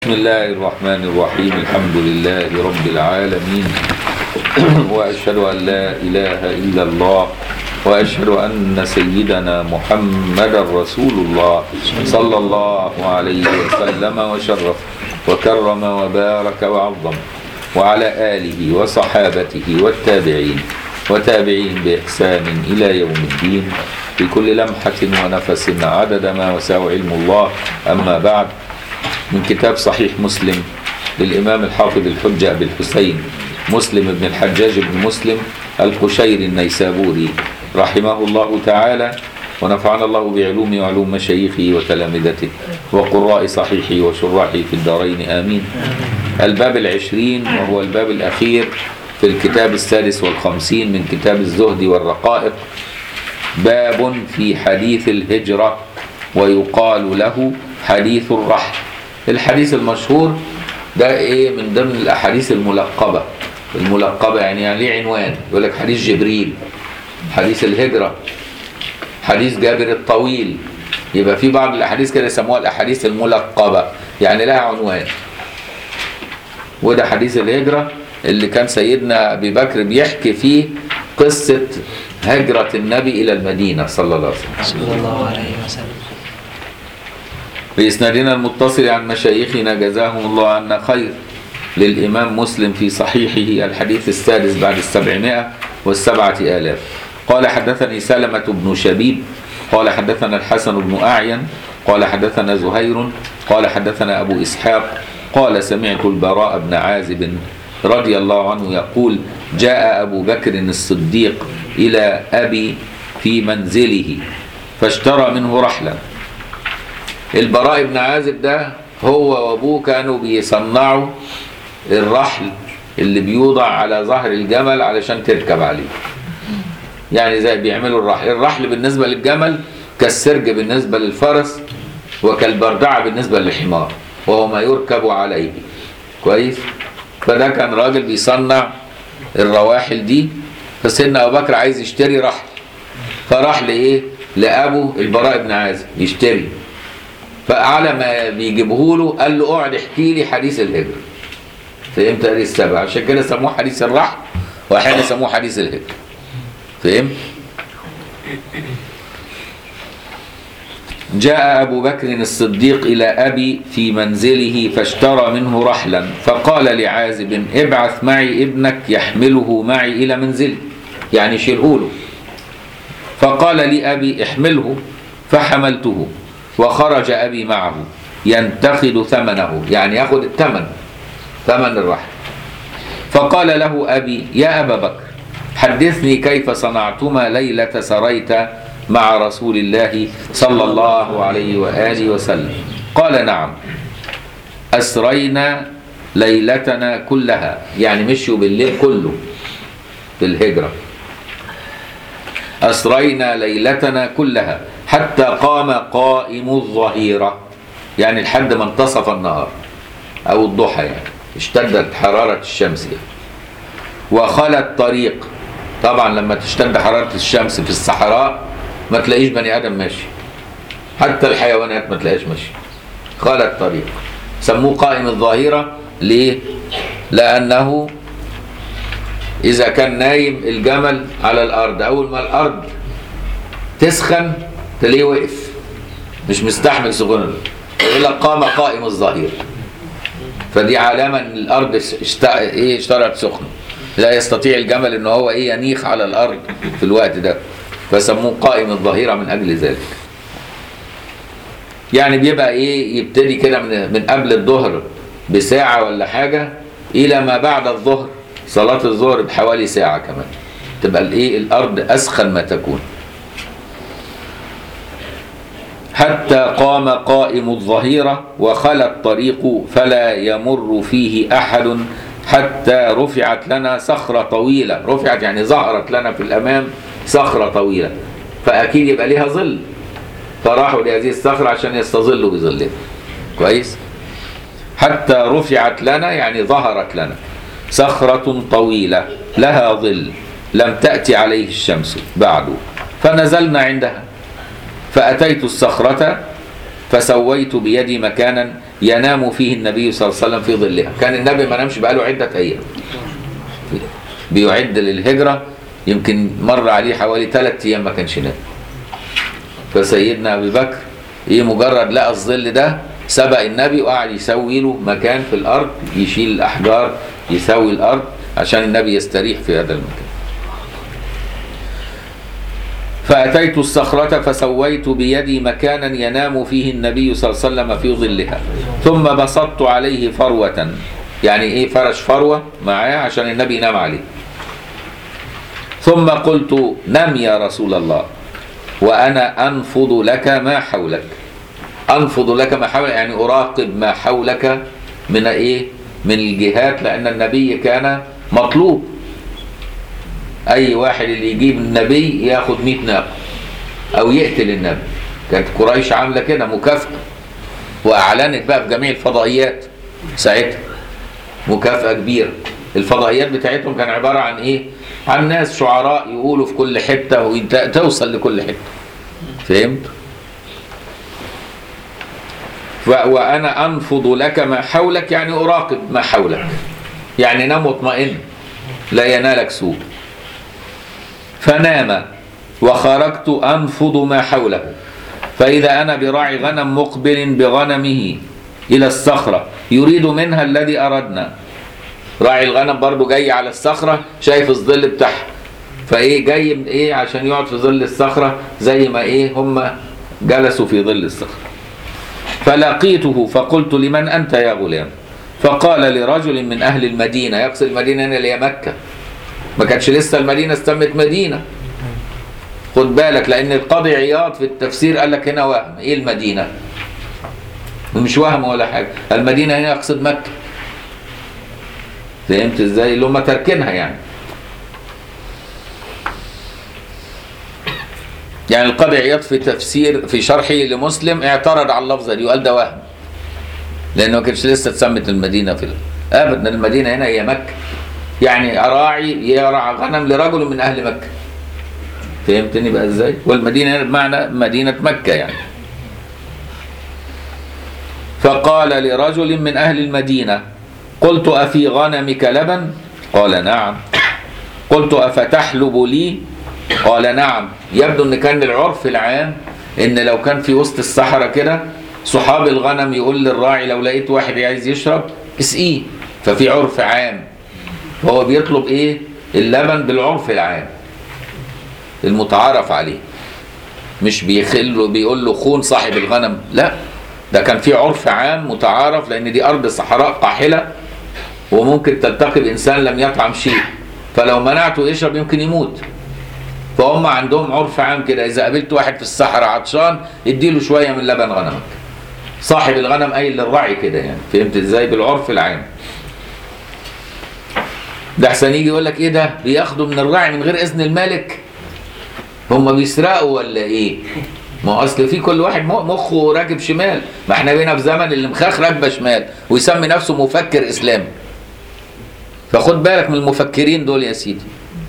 بسم الله الرحمن الرحيم. الحمد لله رب العالمين وأشهد أن لا إله إلا الله وأشهد أن سيدنا محمد رسول الله صلى الله عليه وسلم وشرف وكرم وبارك وعظم وعلى آله وصحابته والتابعين وتابعين بإحسان إلى يوم الدين في كل لمحة ونفس عدد ما وسع علم الله. أما بعد، من كتاب صحيح مسلم للإمام الحافظ الحجة أبي الحسين مسلم بن الحجاج بن مسلم القشيري النيسابوري رحمه الله تعالى، ونفعنا الله بعلوم وعلوم مشايخه وتلامذته وقراء صحيحه وشراحه في الدارين آمين. الباب 20 وهو الباب الأخير في الكتاب 56 من كتاب الزهد والرقائق، باب في حديث الهجرة ويقال له حديث الرحل. الحديث المشهور ده ايه؟ من ضمن الاحاديث الملقبه يعني ليه عنوان، يقول لك حديث جبريل، حديث الهجره، حديث جابر الطويل. يبقى في بعض الاحاديث كده يسموها الاحاديث الملقبه، يعني لها عنوان. وده حديث الهجره اللي كان سيدنا ابي بكر بيحكي فيه قصه هجره النبي الى المدينه صلى الله عليه وسلم. بإسنادنا المتصل عن مشايخنا جزاهم الله عنا خير للإمام مسلم في صحيحه الحديث السادس بعد 707,000. قال حدثني سلمة بن شبيب قال حدثنا الحسن بن أعين قال حدثنا زهير قال حدثنا أبو إسحاق قال سمعت البراء بن عازب رضي الله عنه يقول: جاء أبو بكر الصديق إلى أبي في منزله فاشترى منه رحلا. البراء بن عازب ده هو وابوه كانوا بيصنعوا الرحل اللي بيوضع على ظهر الجمل علشان تركب عليه، يعني زي بيعملوا الرحل بالنسبة للجمل كالسرج بالنسبة للفرس وكالبردعة بالنسبة للحمار، وهو ما يركب عليه. كويس؟ فده كان راجل بيصنع الرواحل دي، فسيدنا أبو بكر عايز يشتري رحل، فراح لإيه؟ لأبو البراء بن عازب يشتري. فعلى ما بيجيبه له قال له: اقعد احكي لي حديث الهجرة. فهمت؟ هذه السبب، عشان كده سموه حديث الرحل واحيانا سموه حديث الهجرة. فهمت؟ جاء أبو بكر الصديق إلى أبي في منزله فاشترى منه رحلا، فقال لعازب: ابعث معي ابنك يحمله معي إلى منزلي، يعني شيله له. فقال لي أبي: احمله. فحملته وخرج أبي معه ينتخذ ثمنه، يعني يأخذ ثمن الرحل. فقال له أبي: يا أبا بكر، حدثني كيف صنعتما ليلة سريت مع رسول الله صلى الله عليه وآله وسلم. قال: نعم، أسرينا ليلتنا كلها، يعني مشوا بالليل كله في الهجرة. أسرينا ليلتنا كلها حتى قام قائم الظهيرة، يعني لحد ما انتصف النهار أو الضحى، يعني اشتدت حرارة الشمس يعني. وخلى الطريق، طبعا لما تشتد حرارة الشمس في الصحراء ما تلاقيش بني آدم ماشي، حتى الحيوانات ما تلاقيش ماشي. خلى الطريق، سموه قائم الظهيرة. ليه؟ لأنه إذا كان نايم الجمل على الأرض، أول ما الأرض تسخن تلاقيه وقف، مش مستحمل سخونه، إلا قام قائم الظهير. فدي علامة إن الأرض اشترت سخنة، لا يستطيع الجمل إن هو ينيخ على الأرض في الوقت ده، فسموه قائم الظهيرة من أجل ذلك. يعني بيبقى يبتدي كده من قبل الظهر بساعة ولا حاجة إلى ما بعد الظهر، صلاة الظهر بحوالي ساعة كمان، تبقى الأرض أسخن ما تكون. حتى قام قائم الظهيرة وخلى الطريق فلا يمر فيه أحد حتى رفعت لنا صخرة طويلة. رفعت يعني ظهرت لنا في الأمام صخرة طويلة، فأكيد يبقى لها ظل، فراحوا لهذه الصخرة عشان يستظلوا بظلها. كويس؟ حتى رفعت لنا يعني ظهرت لنا صخرة طويلة لها ظل لم تأتي عليه الشمس بعد، فنزلنا عندها. فأتيت الصخرة فسويت بيدي مكانا ينام فيه النبي صلى الله عليه وسلم في ظلها. كان النبي ما نامش بقاله عدة أيام، بيعد للهجرة، يمكن مر عليه حوالي 3 أيام ما كانش نام. فسيدنا أبي بكر مجرد لقى الظل ده سبق النبي وقعد يسوي له مكان في الأرض، يشيل الأحجار يسوي الأرض عشان النبي يستريح في هذا المكان. فأتيت الصخرة فسويت بيدي مكانا ينام فيه النبي صلى الله عليه وسلم في ظلها، ثم بسطت عليه فروة، يعني فرش فروة معاه عشان النبي ينام عليه. ثم قلت نم يا رسول الله وأنا أنفض لك ما حولك. أنفض لك ما حولك يعني أراقب ما حولك من من الجهات، لأن النبي كان مطلوب. أي واحد اللي يجيب النبي ياخد 100 ناقة أو يقتل النبي. كانت قريش عاملة كده مكافأة، وأعلنت بقى في جميع الفضائيات ساعتها مكافأة كبيرة. الفضائيات بتاعتهم كان عبارة عن عن ناس شعراء يقولوا في كل حتة وتوصل لكل حتة. فهمت؟ وأنا أنفض لك ما حولك يعني أراقب ما حولك، يعني نام مطمئن لا ينالك سوء. فنام وخرجت أنفض ما حوله، فإذا أنا براعي غنم مقبل بغنمه إلى الصخرة يريد منها الذي أردنا. راعي الغنم برضو جاي على الصخرة، شايف الظل بتاعها، جاي عشان يقعد في ظل الصخرة زي ما هم جلسوا في ظل الصخرة. فلقيته فقلت لمن أنت يا غلام؟ فقال لرجل من أهل المدينة، يقصد المدينة هنا اللي هي مكة، ما كانتش لسه المدينة استمت مدينة. خد بالك، لأن القاضي عياض في التفسير قال لك هنا وهم. المدينة مش وهم ولا حاجة، المدينة هنا يقصد مكة. فهمت ازاي؟ اللي هم تركنها يعني القاضي عياض في تفسير في شرحه لمسلم اعترض على اللفظة دي وقال ده وهم، لأنه ما كانتش لسه اتسمت المدينة أبدا. المدينة هنا هي مكة، يعني راعي يرعى غنم لرجل من أهل مكة. فهمتني بقى ازاي؟ والمدينة هنا بمعنى مدينة مكة فقال لرجل من أهل المدينة قلت أفي غنمك لبن؟ قال نعم. قلت أفتحلب لي؟ قال نعم. يبدو أن كان العرف العام أن لو كان في وسط الصحراء كده صحاب الغنم يقول للراعي لو لقيت واحد عايز يشرب اسقيه. ففي عرف عام، هو بيطلب اللبن بالعرف العام المتعارف عليه، مش بيقول له خون صاحب الغنم، لا، ده كان في عرف عام متعارف، لأن دي أرض صحراء قاحلة وممكن تلتقي بإنسان لم يطعم شيء، فلو منعته يشرب يمكن يموت. فهم عندهم عرف عام كده، إذا قابلت واحد في الصحراء عطشان اديله شوية من لبن غنمك. صاحب الغنم قايل للراعي كده فهمت ازاي؟ بالعرف العام. ده احسن يجي يقول لك ده بياخدوا من الراعي من غير إذن المالك، هم بيسرقوا ولا ما اصل في كل واحد مخه راكب شمال. ما احنا بينا في زمن اللي مخاخ راكبه شمال ويسمي نفسه مفكر اسلامي. فخد بالك من المفكرين دول يا سيدي.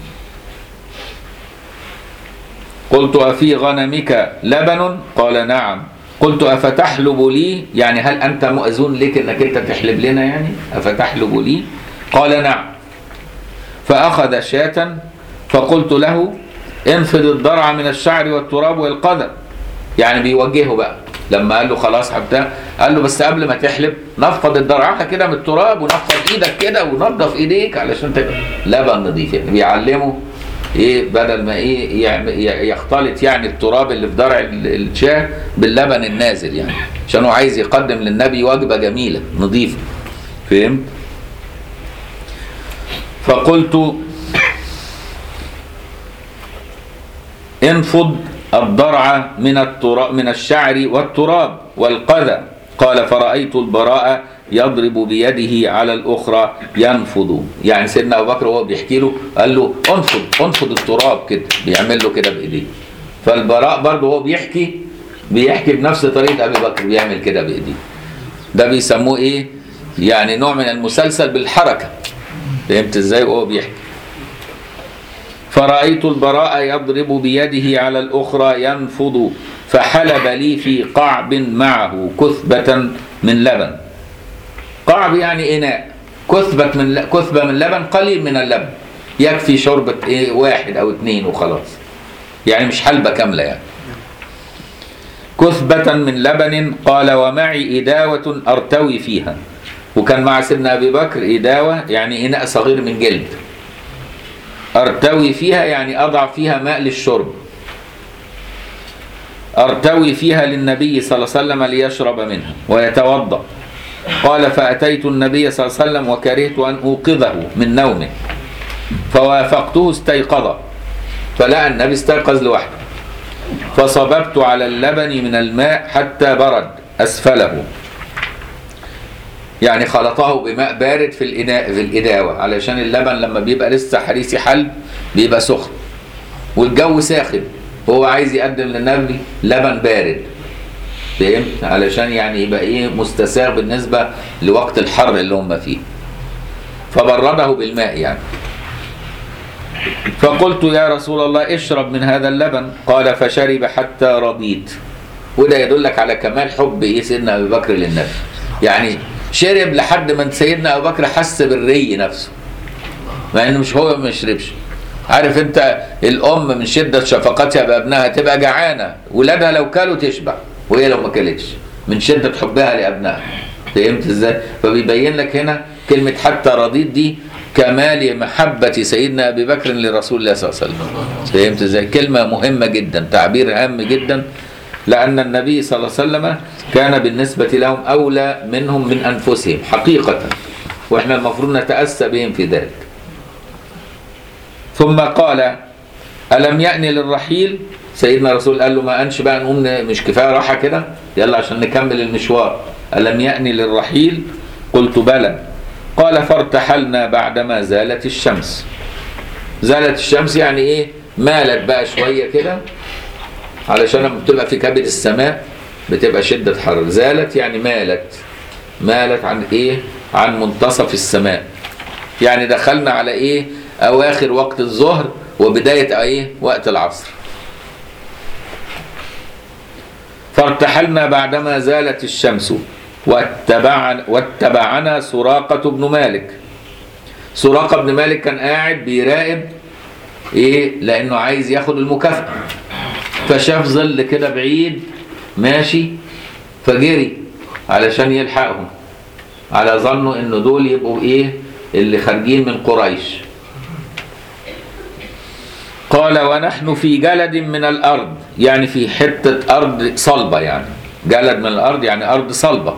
قلت أفي غنمك لبن؟ قال نعم. قلت أفتحلب لي؟ يعني هل أنت مؤذون لك أنك أنت تحلب لنا أفتحلب لي؟ قال نعم. فأخذ شاة فقلت له انفض الضرع من الشعر والتراب والقدر، يعني بيوجهه بقى. لما قال له خلاص حتى قال له بس قبل ما تحلب نفض الضرعة كده من التراب ونفض ايدك كده ونضف ايديك علشان تبقى لبن نظيف. بيعلمه بدل ما يختلط التراب اللي في ضرع الشاه باللبن النازل، عشان هو عايز يقدم للنبي وجبة جميلة نظيفة. فهمت؟ فقلت انفض الضرع من الشعر والتراب والقذى. قال فرأيت البراء يضرب بيده على الأخرى ينفض، يعني سيدنا أبو بكر وهو بيحكي له قال له انفض التراب كده، بيعمل له كده بإيديه. فالبراء برضه هو بيحكي بنفس طريقة أبي بكر، بيعمل كده بإيديه. ده بيسموه يعني نوع من المسلسل بالحركة. فهمت ازاي؟ وهو بيحكي فرأيت البراء يضرب بيده على الأخرى ينفض، فحلب لي في قعب معه كثبة من لبن. قعب يعني إناء، كثبة من لبن، قليل من اللبن، يكفي شربة إيه واحد أو اتنين وخلاص، يعني مش حلبة كاملة يعني. كثبة من لبن. قال ومعي إداوة أرتوي فيها، وكان مع سيدنا أبي بكر إداوة يعني إناء صغير من جلد، أرتوي فيها يعني أضع فيها ماء للشرب، أرتوي فيها للنبي صلى الله عليه وسلم ليشرب منها ويتوضأ. قال فأتيت النبي صلى الله عليه وسلم وكرهت أن أوقظه من نومه، فوافقته استيقظ، فلقى النبي استيقظ لوحده، فصببت على اللبن من الماء حتى برد أسفله، يعني خلطه بماء بارد في الإناء في الإداوة، علشان اللبن لما بيبقى لسه حريسي حلب بيبقى سخن والجو ساخن، هو عايز يقدم للنبي لبن بارد، فهمت؟ علشان يعني يبقى ايه مستساغ بالنسبة لوقت الحر اللي هم فيه، فبرده بالماء يعني. فقلت يا رسول الله اشرب من هذا اللبن. قال فشرب حتى رضيت. وده يدلك على كمال حب ايه سيدنا ابي بكر للنبي، يعني شرب لحد ما سيدنا ابو بكر حس بالري نفسه، مع انه مش هو ما يشربش. عارف انت الام من شده شفقتها بابنها تبقى جعانه، ولادها لو كلوا تشبع وهي لو ما كلتش من شده حبها لابنها، فهمت ازاي؟ فبيبين لك هنا كلمه حتى رضيت دي كمال محبه سيدنا ابي بكر لرسول الله صلى الله عليه وسلم، فهمت ازاي؟ كلمه مهمه جدا، تعبير هام جدا، لأن النبي صلى الله عليه وسلم كان بالنسبة لهم أولى منهم من أنفسهم حقيقة، وإحنا المفروض نتأسى بهم في ذلك. ثم قال ألم يأني للرحيل؟ سيدنا رسول قال له ما أنش بقى نقوم، مش كفاية راحة كده، يلا عشان نكمل المشوار، ألم يأني للرحيل؟ قلت بلى. قال فارتحلنا بعدما زالت الشمس. زالت الشمس يعني إيه؟ مالت بقى شوية كده، علشان لما بتبقى في كبد السماء بتبقى شدة حر. زالت يعني مالت عن ايه؟ عن منتصف السماء، يعني دخلنا على ايه؟ اواخر وقت الظهر وبداية ايه؟ وقت العصر. فارتحلنا بعدما زالت الشمس واتبعنا سراقة بن مالك. سراقة بن مالك كان قاعد بيراقب ايه؟ لانه عايز ياخد المكافأة، فشاف ظل كده بعيد ماشي فجري علشان يلحقهم، على ظنه انه دول يبقوا ايه؟ اللي خارجين من قريش. قال ونحن في جلد من الارض، يعني في حتة ارض صلبة، يعني جلد من الارض يعني ارض صلبة.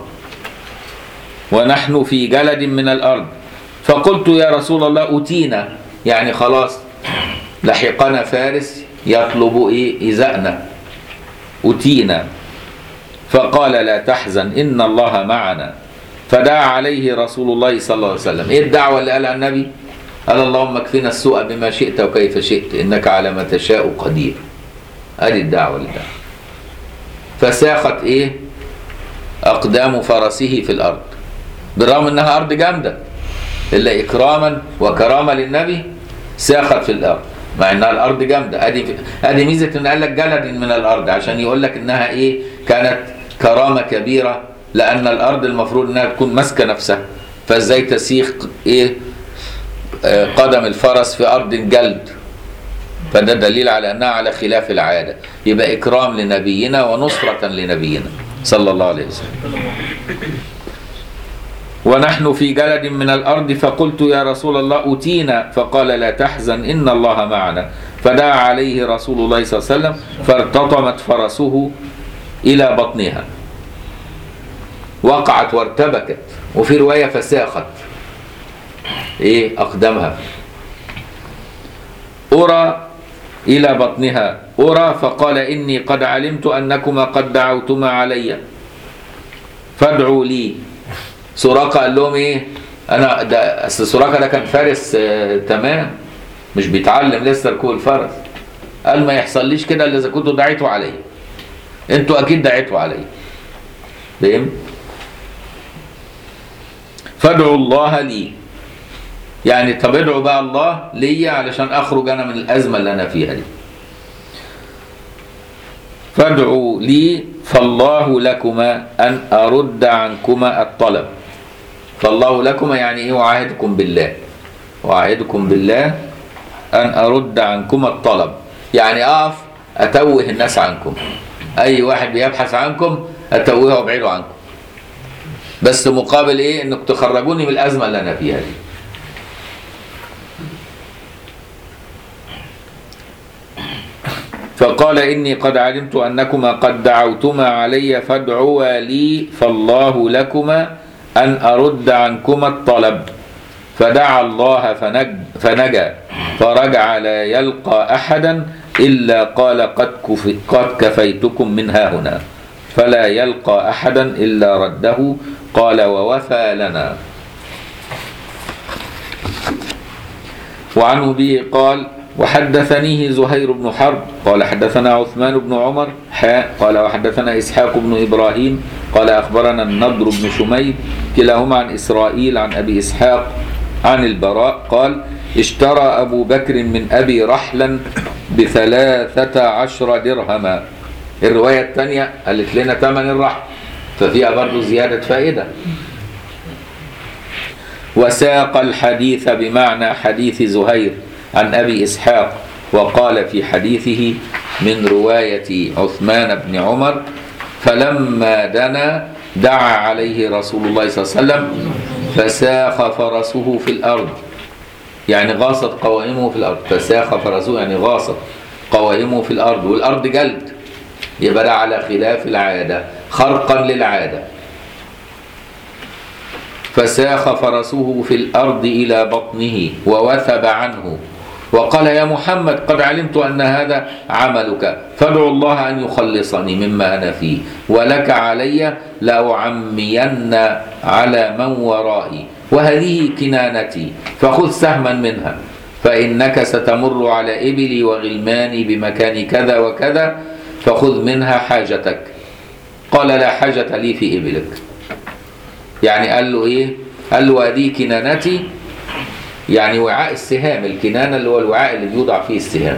ونحن في جلد من الارض. فقلت يا رسول الله أتينا، يعني خلاص لحقنا فارس يطلب ايه؟ إزاءنا، أتينا. فقال لا تحزن إن الله معنا. فدعا عليه رسول الله صلى الله عليه وسلم. ايه الدعوة اللي قالها النبي؟ قال اللهم اكفنا السوء بما شئت وكيف شئت إنك على ما تشاء قدير. ادي الدعوة اللي دعا. فساقت ايه؟ أقدام فرسه في الأرض، بالرغم انها أرض جامدة، إلا إكراما وكرامة للنبي ساقت في الأرض مع انها الارض جامده. ادي ميزه ان قال لك جلد من الارض، عشان يقول لك انها ايه؟ كانت كرامه كبيره، لان الارض المفروض انها تكون ماسكه نفسها، فازاي تسيق ايه؟ قدم الفرس في ارض جلد؟ فده دليل على انها على خلاف العاده، يبقى اكرام لنبينا ونصره لنبينا صلى الله عليه وسلم. ونحن في جلد من الأرض. فقلت يا رسول الله أتينا. فقال لا تحزن إن الله معنا. فدعا عليه رسول الله صلى الله عليه وسلم فارتطمت فرسه إلى بطنها، وقعت وارتبكت، وفي رواية فساخت إيه؟ أقدامها. أرى إلى بطنها أرى. فقال إني قد علمت أنكما قد دعوتما علي فادعوا لي. سراقة قال لهم ايه؟ انا ده اصل سراقة ده كان فارس تمام، مش بيتعلم لسه ركوب الفرس. قال ما يحصليش كده الا اذا كنتوا دعيتوا علي، انتوا اكيد دعيتوا علي، فاهم؟ فادعوا الله لي، يعني طب ادعوا بقى الله لي علشان اخرج انا من الازمه اللي انا فيها دي. فادعوا لي فالله لكما ان ارد عنكما الطلب. فالله لكما يعني ايه؟ وعاهدكم بالله، وعاهدكم بالله ان ارد عنكم الطلب، يعني اقف اتوه الناس عنكم، اي واحد بيبحث عنكم اتوهه وابعده عنكم، بس مقابل ايه؟ انك تخرجوني من الازمه اللي انا فيها دي. فقال إني قد علمت أنكما قد دعوتما علي فادعوا لي فالله لكما أن أرد عنكما الطلب. فدعا الله فنجا فرجع لا يلقى أحدا إلا قال قد كفيتكم من هاهنا، فلا يلقى أحدا إلا رده. قال ووفى لنا. وعنه به قال وحدثنيه زهير بن حرب قال حدثنا عثمان بن عمر قال وحدثنا إسحاق بن إبراهيم قال أخبرنا النضر بن شميد كلاهما عن إسرائيل عن أبي إسحاق عن البراء قال اشترى أبو بكر من أبي رحلا ب13 درهما. الرواية الثانية قالت لنا ثمن الرحل، ففيها برضو زيادة فائدة. وساق الحديث بمعنى حديث زهير عن أبي إسحاق، وقال في حديثه من رواية عثمان بن عمر فلما دنا دعا عليه رسول الله صلى الله عليه وسلم فساخ فرسه في الأرض، يعني غاصت قوائمه في الأرض. فساخ فرسه يعني غاصت قوائمه في الأرض، والأرض جلد، يبقى ده على خلاف العادة، خرقا للعادة. فساخ فرسه في الأرض إلى بطنه ووثب عنه وقال يا محمد قد علمت أن هذا عملك فادعو الله أن يخلصني مما أنا فيه، ولك علي لأعمين على من ورائي، وهذه كنانتي فخذ سهما منها، فإنك ستمر على إبلي وغلماني بمكان كذا وكذا فخذ منها حاجتك. قال لا حاجة لي في إبلك. يعني قال له إيه؟ قال له هذه كنانتي، يعني وعاء السهام، الكنانة اللي هو الوعاء اللي بيوضع فيه السهام،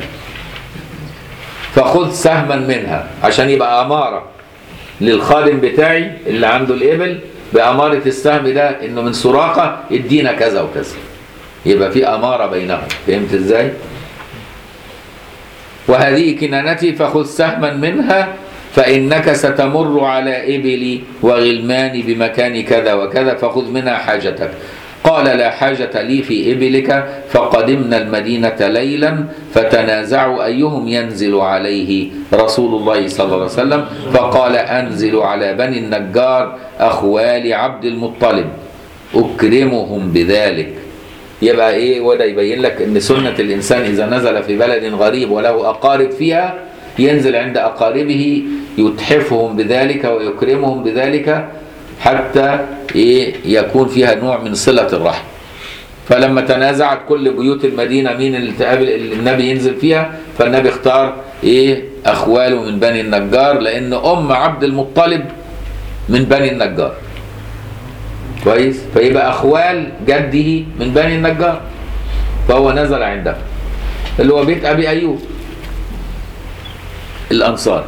فخذ سهما منها عشان يبقى أمارة للخادم بتاعي اللي عنده الإبل بأمارة السهم ده إنه من سراقة ادينا كذا وكذا، يبقى في أمارة بينهم. فهمت إزاي؟ وهذه كنانتي فخذ سهما منها فإنك ستمر على إبلي وغلماني بمكان كذا وكذا فخذ منها حاجتك. قال لا حاجة لي في إبلك. فقدمنا المدينة ليلا فتنازعوا أيهم ينزل عليه رسول الله صلى الله عليه وسلم، فقال أنزل على بني النجار أخوال عبد المطلب أكرمهم بذلك. يبقى إيه؟ وده يبين لك إن سنة الإنسان إذا نزل في بلد غريب وله أقارب فيها ينزل عند أقاربه يتحفهم بذلك ويكرمهم بذلك حتى يكون فيها نوع من صلة الرحم. فلما تنازعت كل بيوت المدينة مين اللي تقابل النبي ينزل فيها، فالنبي اختار أخواله من بني النجار، لأن أم عبد المطلب من بني النجار. كويس؟ فيبقى أخوال جده من بني النجار، فهو نزل عنده اللي هو بيت أبي أيوب الأنصار.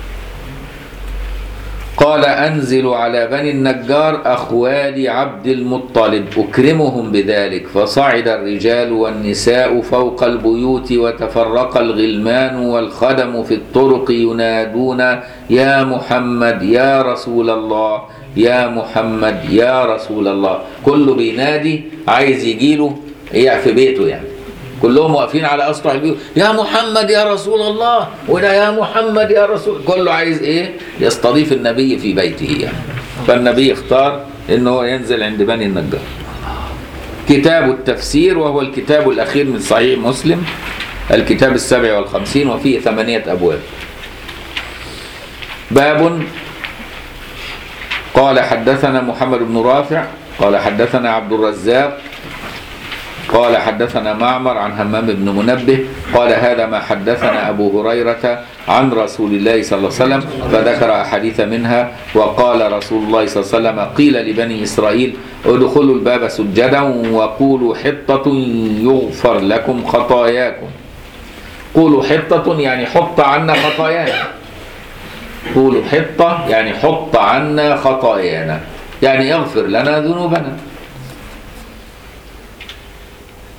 قال أنزل على بني النجار أخوال عبد المطلب أكرمهم بذلك. فصعد الرجال والنساء فوق البيوت وتفرق الغلمان والخدم في الطرق ينادون يا محمد يا رسول الله يا محمد يا رسول الله. كله بينادي عايز يجيله في بيته، يعني كلهم واقفين على اسطح البيوت يا محمد يا رسول الله، وده يا محمد يا رسول، كله عايز يستضيف النبي في بيته يعني. فالنبي اختار انه هو ينزل عند بني النجار. كتاب التفسير وهو الكتاب الاخير من صحيح مسلم، الكتاب 57 وفيه 8 ابواب. باب. قال حدثنا محمد بن رافع قال حدثنا عبد الرزاق قال حدثنا معمر عن همام بن منبه قال هذا ما حدثنا أبو هريرة عن رسول الله صلى الله عليه وسلم، فذكر أحاديث منها. وقال رسول الله صلى الله عليه وسلم قيل لبني إسرائيل ادخلوا الباب سجدا وقولوا حطة يغفر لكم خطاياكم. قولوا حطة يعني حط عنا خطايانا، قولوا حطة يعني حط عنا خطايانا، يعني اغفر لنا ذنوبنا.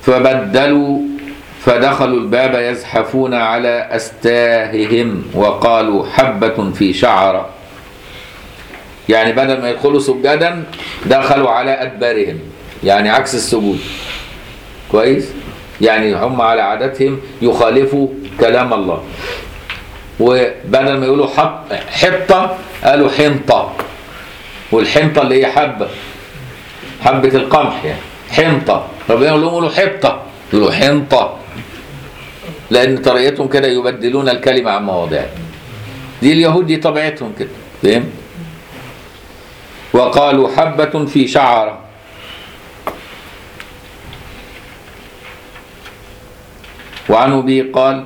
فبدلوا فدخلوا الباب يزحفون على أستاههم وقالوا حبة في شعرة. يعني بدل ما يدخلوا سجدا دخلوا على أدبارهم، يعني عكس السجود. كويس؟ يعني هم على عادتهم يخالفوا كلام الله، وبدل ما يقولوا حطة قالوا حنطة، والحنطة اللي هي حبة القمح يعني حنطة. ربنا يقول لهم قولوا حطة، يقولوا حنطة، لأن طريقتهم كده يبدلون الكلمة عن مواضعها. دي اليهود دي طبيعتهم كده، فهم؟ وقالوا حبة في شعرة. وعن أبي قال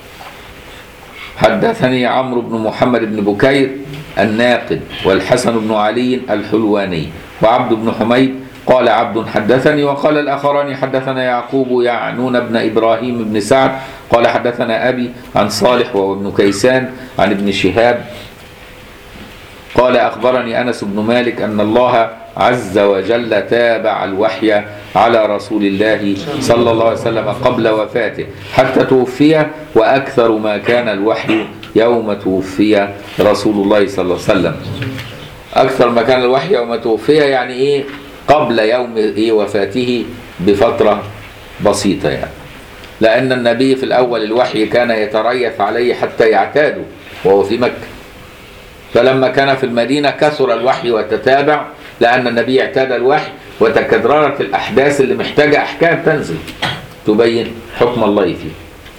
حدثني عمرو بن محمد بن بكير الناقد والحسن بن علي الحلواني وعبد بن حميد قال عبد حدثني، وقال الآخران حدثنا يعقوب يعنون بن إبراهيم بن سعد قال حدثنا أبي عن صالح وهو ابن كيسان عن ابن شهاب قال أخبرني أنس بن مالك أن الله عز وجل تابع الوحي على رسول الله صلى الله عليه وسلم قبل وفاته حتى توفي، وأكثر ما كان الوحي يوم توفي رسول الله صلى الله عليه وسلم. أكثر ما كان الوحي يوم توفي يعني إيه؟ قبل يوم وفاته بفترة بسيطة يعني، لأن النبي في الأول الوحي كان يتريث عليه حتى يعتادوا وهو في مكة، فلما كان في المدينة كثر الوحي وتتابع لأن النبي اعتاد الوحي، وتكررت الأحداث اللي محتاجة أحكام تنزل تبين حكم الله فيه.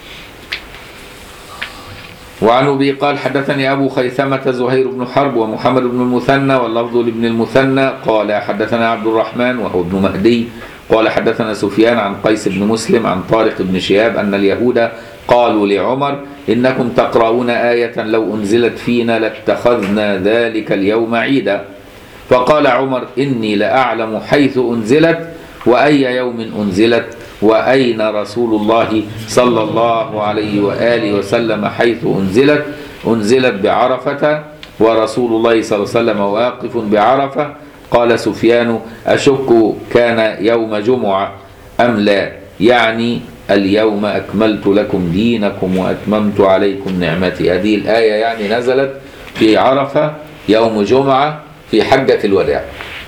وعن أبي قال حدثني أبو خيثمة زهير بن حرب ومحمد بن المثنى واللفظ لابن المثنى قال حدثنا عبد الرحمن وهو ابن مهدي قال حدثنا سفيان عن قيس بن مسلم عن طارق بن شهاب أن اليهود قالوا لعمر إنكم تقرؤون آية لو أنزلت فينا لاتخذنا ذلك اليوم عيدا، فقال عمر إني لأعلم حيث أنزلت وأي يوم أنزلت وأين رسول الله صلى الله عليه وآله وسلم حيث أنزلت بعرفة ورسول الله صلى الله عليه وسلم واقف بعرفة. قال سفيان أشك كان يوم جمعة أم لا، يعني اليوم أكملت لكم دينكم وأتممت عليكم نعمتي. هذه الآية يعني نزلت في عرفة يوم جمعة في حجة الوداع.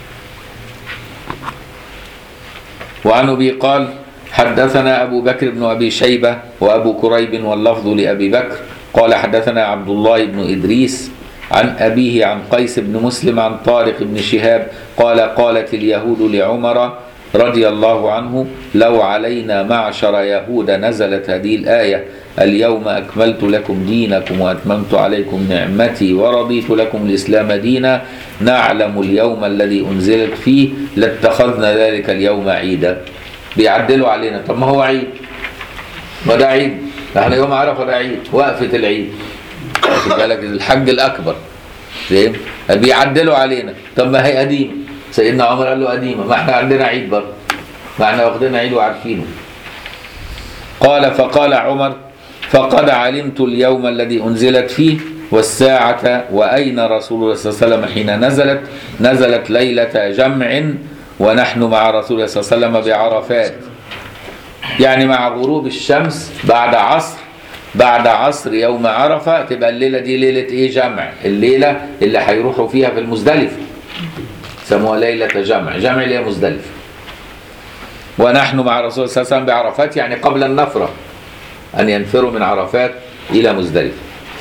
وعن أبي قال حدثنا أبو بكر بن أبي شيبة وأبو كريب واللفظ لأبي بكر قال حدثنا عبد الله بن إدريس عن أبيه عن قيس بن مسلم عن طارق بن شهاب قال قالت اليهود لعمر رضي الله عنه لو علينا معشر يهود نزلت هذه الآية اليوم أكملت لكم دينكم وأتممت عليكم نعمتي ورضيت لكم الإسلام دينا نعلم اليوم الذي أنزلت فيه لاتخذنا ذلك اليوم عيدا. بيعدلوا علينا، طب ما هو عيد، ما ده عيد، احنا يوم عرفة ده عيد، وقفة العيد واخد بالك الحج الأكبر، فاهم؟ بيعدلوا علينا، طب ما هي قديمة. سيدنا عمر قال له قديمة، ما احنا عندنا عيد برضه، ما احنا واخدين عيد وعارفينه. قال فقال عمر فقد علمت اليوم الذي أنزلت فيه والساعة وأين رسول الله صلى الله عليه وسلم حين نزلت ليلة جمع ونحن مع رسول الله صلى الله عليه وسلم بعرفات، يعني مع غروب الشمس بعد عصر يوم عرفة تبقى الليلة دي ليلة ايه؟ جمع، الليلة اللي هيروحوا فيها في المزدلفة سموها ليلة جمع اللي هي مزدلفة. ونحن مع رسول الله صلى الله عليه وسلم بعرفات يعني قبل النفرة، أن ينفروا من عرفات إلى مزدلفة.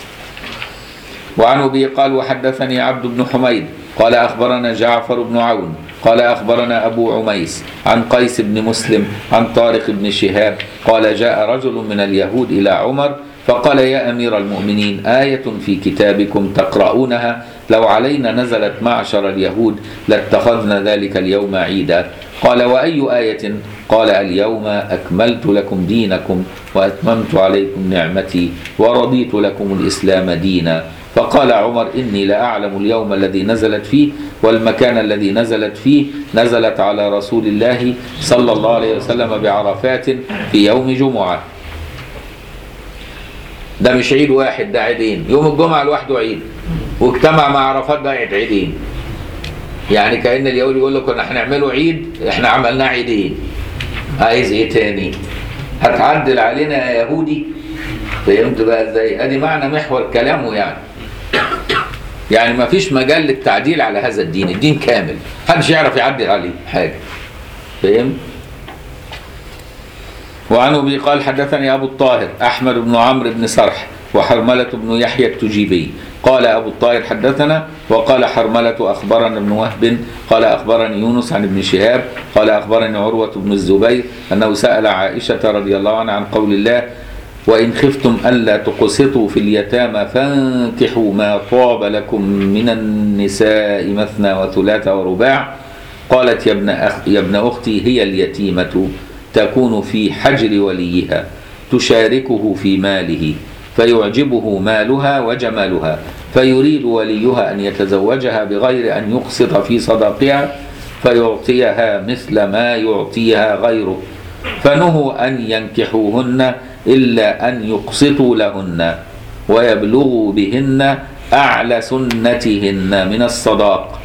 وعن أبي قال وحدثني عبد بن حميد قال أخبرنا جعفر بن عون قال أخبرنا أبو عميس عن قيس بن مسلم عن طارق بن شهاب قال جاء رجل من اليهود إلى عمر فقال يا أمير المؤمنين آية في كتابكم تقرؤونها لو علينا نزلت معشر اليهود لاتخذنا ذلك اليوم عيدا. قال وأي آية؟ قال اليوم أكملت لكم دينكم وأتممت عليكم نعمتي ورضيت لكم الإسلام دينا. فقال عمر إني لأعلم اليوم الذي نزلت فيه والمكان الذي نزلت فيه، نزلت على رسول الله صلى الله عليه وسلم بعرفات في يوم جمعة. ده مش عيد واحد، ده عيدين، يوم الجمعة لوحده عيد واجتمع مع عرفات ده 2 يعني كأن اليهود يقول لك كنا هنعمله عيد، احنا عملناه عيدين عايز ايه تاني؟ هتعدل علينا يا يهودي؟ فهمت بقى ازاي؟ ادي معنى محور كلامه يعني. يعني ما فيش مجال للتعديل على هذا الدين، الدين كامل، محدش يعرف يعدل عليه حاجه. فهمت؟ وعن ابي قال حدثني ابو الطاهر احمد بن عمرو بن سرح وحرملة بن يحيى التجيبي قال ابو الطاهر حدثنا، وقال حرملة اخبرنا ابن وهب قال اخبرني يونس عن ابن شهاب قال اخبرني عروة بن الزبير انه سأل عائشة رضي الله عنها عن قول الله وإن خفتم ألا تقسطوا في اليتامى فانكحوا ما طاب لكم من النساء مثنى وثلاث ورباع. قالت يا ابن أختي هي اليتيمة تكون في حجر وليها تشاركه في ماله فيعجبه مالها وجمالها فيريد وليها أن يتزوجها بغير أن يقسط في صداقها فيعطيها مثل ما يعطيها غيره، فنهوا أن ينكحوهن إلا أن يقسطوا لهن ويبلغوا بهن أعلى سنتهن من الصداق،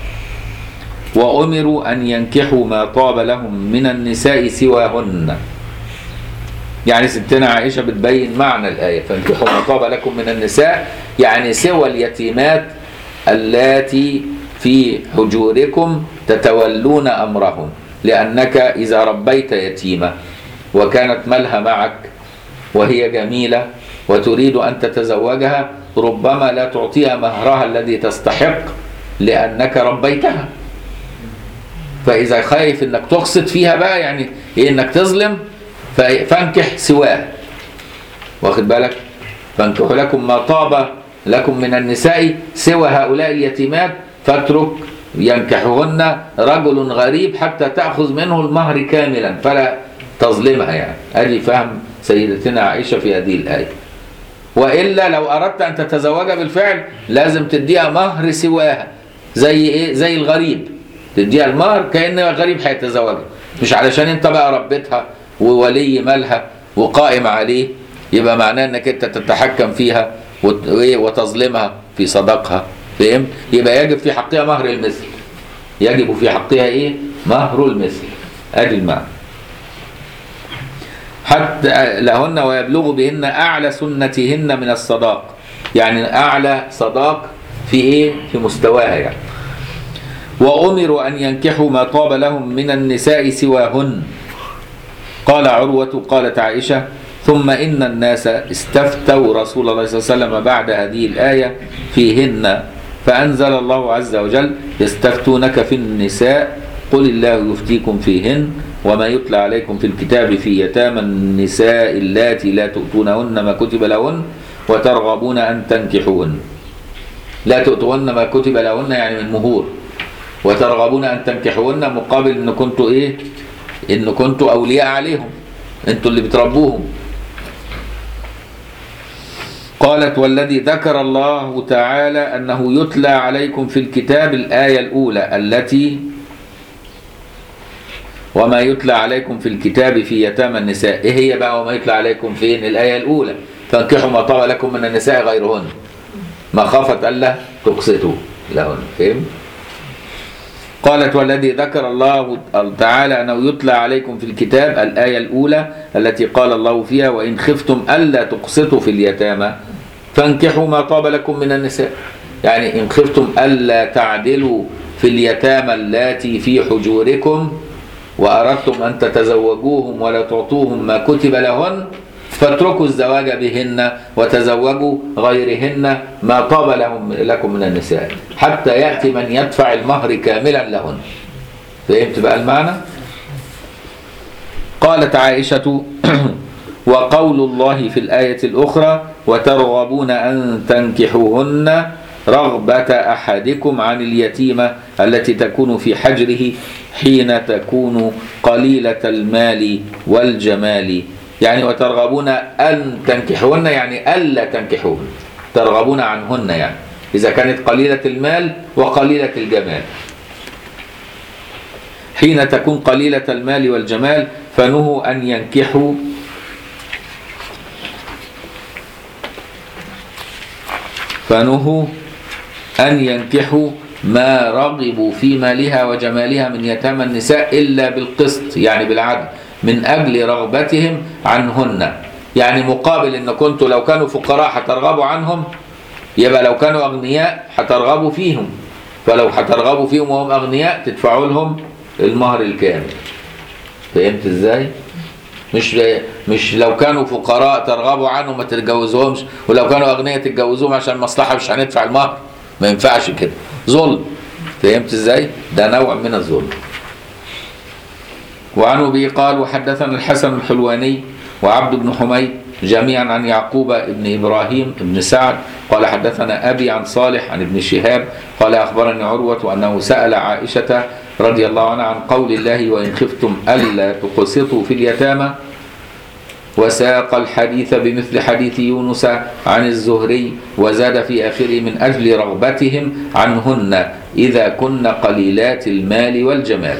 وأمروا أن ينكحوا ما طاب لهم من النساء سواهن. يعني ستنا عائشة بتبين معنى الآية فانكحوا ما طاب لكم من النساء، يعني سوى اليتيمات اللاتي في حجوركم تتولون أمرهم، لأنك إذا ربيت يتيمة وكانت مالها معك وهي جميلة وتريد أن تتزوجها ربما لا تعطيها مهرها الذي تستحق لأنك ربيتها، فإذا خايف أنك تقسط فيها بقى يعني إيه أنك تظلم فانكح سواه، واخد بالك؟ فانكحوا لكم ما طاب لكم من النساء سوى هؤلاء اليتيمات فاترك ينكحهن رجل غريب حتى تأخذ منه المهر كاملا فلا تظلمها. يعني أدي فهم سيدتنا عائشة في هذه الآية. وإلا لو أردت أن تتزوجها بالفعل لازم تديها مهر سواها، زي إيه؟ زي الغريب، تديها المهر كأن غريب هيتزوجها، مش علشان أنت بقى ربيتها وولي مالها وقائم عليه يبقى معناه أنك أنت تتحكم فيها وتظلمها في صداقها. فهمت؟ يبقى يجب في حقها مهر المثل، يجب في حقها إيه؟ مهر المثل. أدي المعنى. حتى لهن ويبلغ بهن أعلى سنتهن من الصداق، يعني أعلى صداق في إيه؟ في مستواها يعني. وأمروا أن ينكحوا ما طاب لهم من النساء سواهن. قال عروة قالت عائشة ثم إن الناس استفتوا رسول الله صلى الله عليه وسلم بعد هذه الآية فيهن فأنزل الله عز وجل يستفتونك في النساء قل الله يفتيكم فيهن وما يتلى عليكم في الكتاب في يتامى النساء اللاتي لا تؤتونهن ما كتب لهن وترغبون أن تنكحوهن. لا تؤتوهن ما كتب لهن يعني من مهور، وترغبون أن تنكحوهن مقابل إن كنتوا إيه؟ إن كنتوا أولياء عليهم، أنتوا اللي بتربوهم. قالت والذي ذكر الله تعالى أنه يتلى عليكم في الكتاب الآية الأولى التي وما يتلى عليكم في الكتاب في يتامى النساء. إيه هي بقى وما يتلى عليكم فين؟ الآية الأولى فانكحوا ما طاب لكم من النساء غيرهن مخافة ألا تقسطوا لهن. فهم؟ قالت والذي ذكر الله تعالى أنه يتلى عليكم في الكتاب الآية الأولى التي قال الله فيها وإن خفتم ألا تقسطوا في اليتامى فانكحوا ما طاب لكم من النساء، يعني إن خفتم ألا تعدلوا في اليتامى اللاتي في حجوركم وأردتم أن تتزوجوهم ولا تعطوهم ما كتب لهن فاتركوا الزواج بهن وتزوجوا غيرهن ما طاب لكم من النساء حتى يأتي من يدفع المهر كاملا لهن. فهمت بقى المعنى؟ قالت عائشة وقول الله في الآية الأخرى وترغبون أن تنكحوهن رغبة أحدكم عن اليتيمة التي تكون في حجره حين تكون قليلة المال والجمال، يعني وترغبون أن تنكحوهن يعني ألا تنكحوهن، ترغبون عنهن يعني إذا كانت قليلة المال وقليلة الجمال. حين تكون قليلة المال والجمال فنهوا أن ينكحوا ما رغبوا في مالها وجمالها من يتامى النساء إلا بالقسط يعني بالعدل، من أجل رغبتهم عنهن. يعني مقابل إن كنتوا لو كانوا فقراء هترغبوا عنهم، يبقى لو كانوا أغنياء هترغبوا فيهم، فلو هترغبوا فيهم وهم أغنياء تدفعوا لهم المهر الكامل. فهمت إزاي؟ مش لو كانوا فقراء ترغبوا عنهم ما تتجوزوهمش، ولو كانوا أغنياء تتجوزوهم عشان مصلحة مش هندفع المهر. ما ينفعش كده، ظلم. فهمت إزاي؟ ده نوع من الظلم. وعن أبي قال وحدثنا الحسن الحلواني وعبد بن حميد جميعا عن يعقوب بن إبراهيم بن سعد قال حدثنا أبي عن صالح عن ابن شهاب قال أخبرني عروة أنه سأل عائشة رضي الله عنها عن قول الله وإن خفتم ألا تقسطوا في اليتامى، وساق الحديث بمثل حديث يونس عن الزهري وزاد في آخره من أجل رغبتهم عنهن إذا كن قليلات المال والجمال.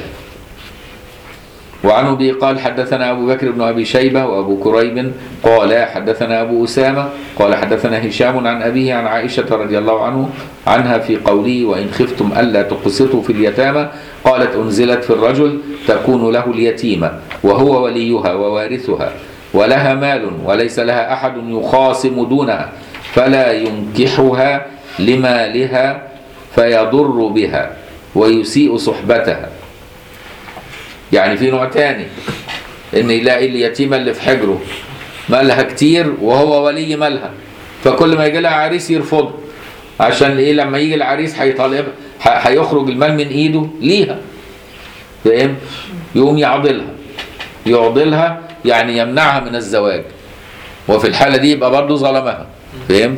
وعن أبي قال حدثنا أبو بكر بن أبي شيبة وأبو كريب قال حدثنا أبو أسامة قال حدثنا هشام عن أبيه عن عائشة رضي الله عنها في قوله وإن خفتم ألا تقسطوا في اليتامى قالت أنزلت في الرجل تكون له اليتيمة وهو وليها ووارثها ولها مال وليس لها أحد يخاصم دونها فلا ينكحها لمالها فيضر بها ويسيء صحبتها. يعني في نوع تاني ان يلاقي اليتيمة اللي في حجره مالها كتير وهو ولي مالها، فكل ما يجي لها عريس يرفضه عشان ايه؟ لما يجي العريس هيطالب هيخرج المال من ايده ليها. فاهم؟ يقوم يعضلها يعني يمنعها من الزواج، وفي الحالة دي يبقى برضه ظلمها. فهمت؟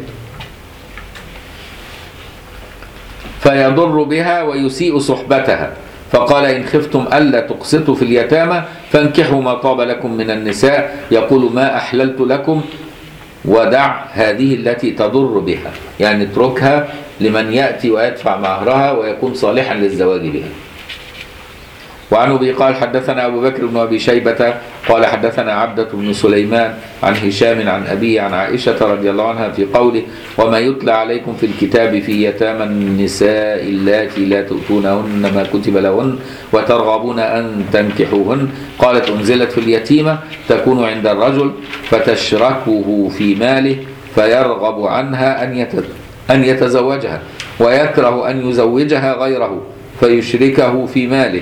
فيضر بها ويسيء صحبتها. فقال إن خفتم ألا تقسطوا في اليتامى فانكحوا ما طاب لكم من النساء يقول ما أحللت لكم ودع هذه التي تضر بها، يعني اتركها لمن يأتي ويدفع مهرها ويكون صالحا للزواج بها. وعن أبي قال حدثنا أبو بكر بن أبي شيبة قال حدثنا عبدة بن سليمان عن هشام عن أبيه عن عائشة رضي الله عنها في قوله وما يتلى عليكم في الكتاب في يتامى النساء اللاتي لا تؤتونهن ما كتب لهن وترغبون أن تنكحوهن قالت أنزلت في اليتيمة تكون عند الرجل فتشركه في ماله فيرغب عنها أن يتزوجها ويكره أن يزوجها غيره فيشركه في ماله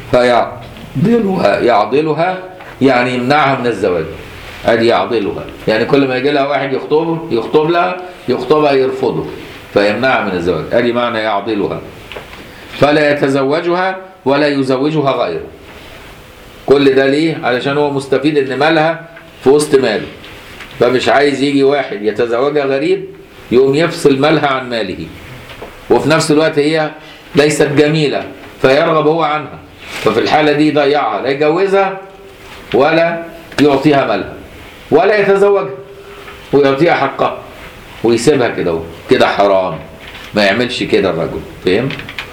يعضلها يعني يمنعها من الزواج. ادي يعضلها يعني كل ما يجي لها واحد يخطبها يرفضه فيمنعها من الزواج. ادي معنى يعضلها. فلا يتزوجها ولا يزوجها غيره. كل ده ليه؟ علشان هو مستفيد ان مالها في وسط ماله، فمش عايز يجي واحد يتزوجها غريب يقوم يفصل مالها عن ماله، وفي نفس الوقت هي ليست جميلة فيرغب هو عنها، ففي الحالة دي يضيعها، لا يجوزها ولا يعطيها مالها ولا يتزوجها ويعطيها حقها ويسيبها كده. كده حرام، ما يعملش كده الرجل. فهم؟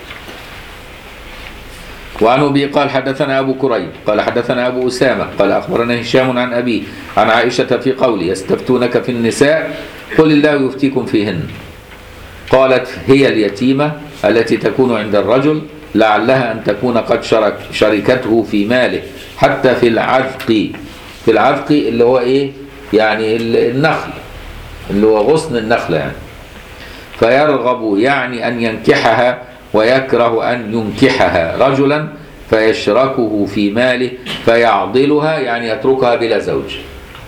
وعن أبي قال حدثنا أبو كريب قال حدثنا أبو أسامة قال أخبرنا هشام عن أبيه عن عائشة في قوله يستفتونك في النساء قل الله يفتيكم فيهن قالت هي اليتيمة التي تكون عند الرجل لعلها أن تكون قد شركته في ماله حتى في العذق اللي هو إيه؟ يعني النخل اللي هو غصن النخلة يعني. فيرغب يعني أن ينكحها ويكره أن ينكحها رجلا فيشركه في ماله فيعضلها يعني يتركها بلا زوج.